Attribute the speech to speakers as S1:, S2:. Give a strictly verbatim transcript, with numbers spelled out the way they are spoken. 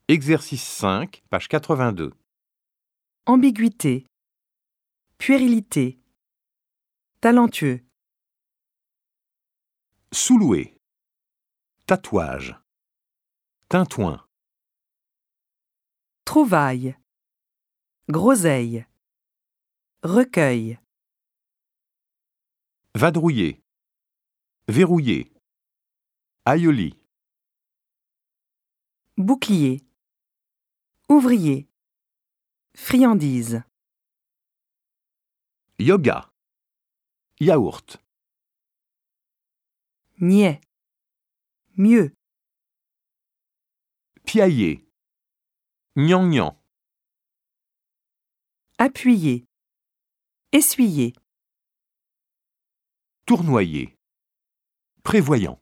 S1: Exercice cinq, page quatre-vingt-deux.
S2: Ambiguïté, puérilité, talentueux,
S1: Sous-loué. Tatouage. Tintouin.
S2: trouvaille, groseille, recueil,
S1: Vadrouiller. Verrouiller. Aïoli.
S2: bouclier, ouvrier, friandise,
S1: Yoga. Yaourt.
S2: niais, mieux,
S1: Piailler. Gnangnan.
S2: appuyer, essuyer.
S1: Tournoyer. Prévoyant.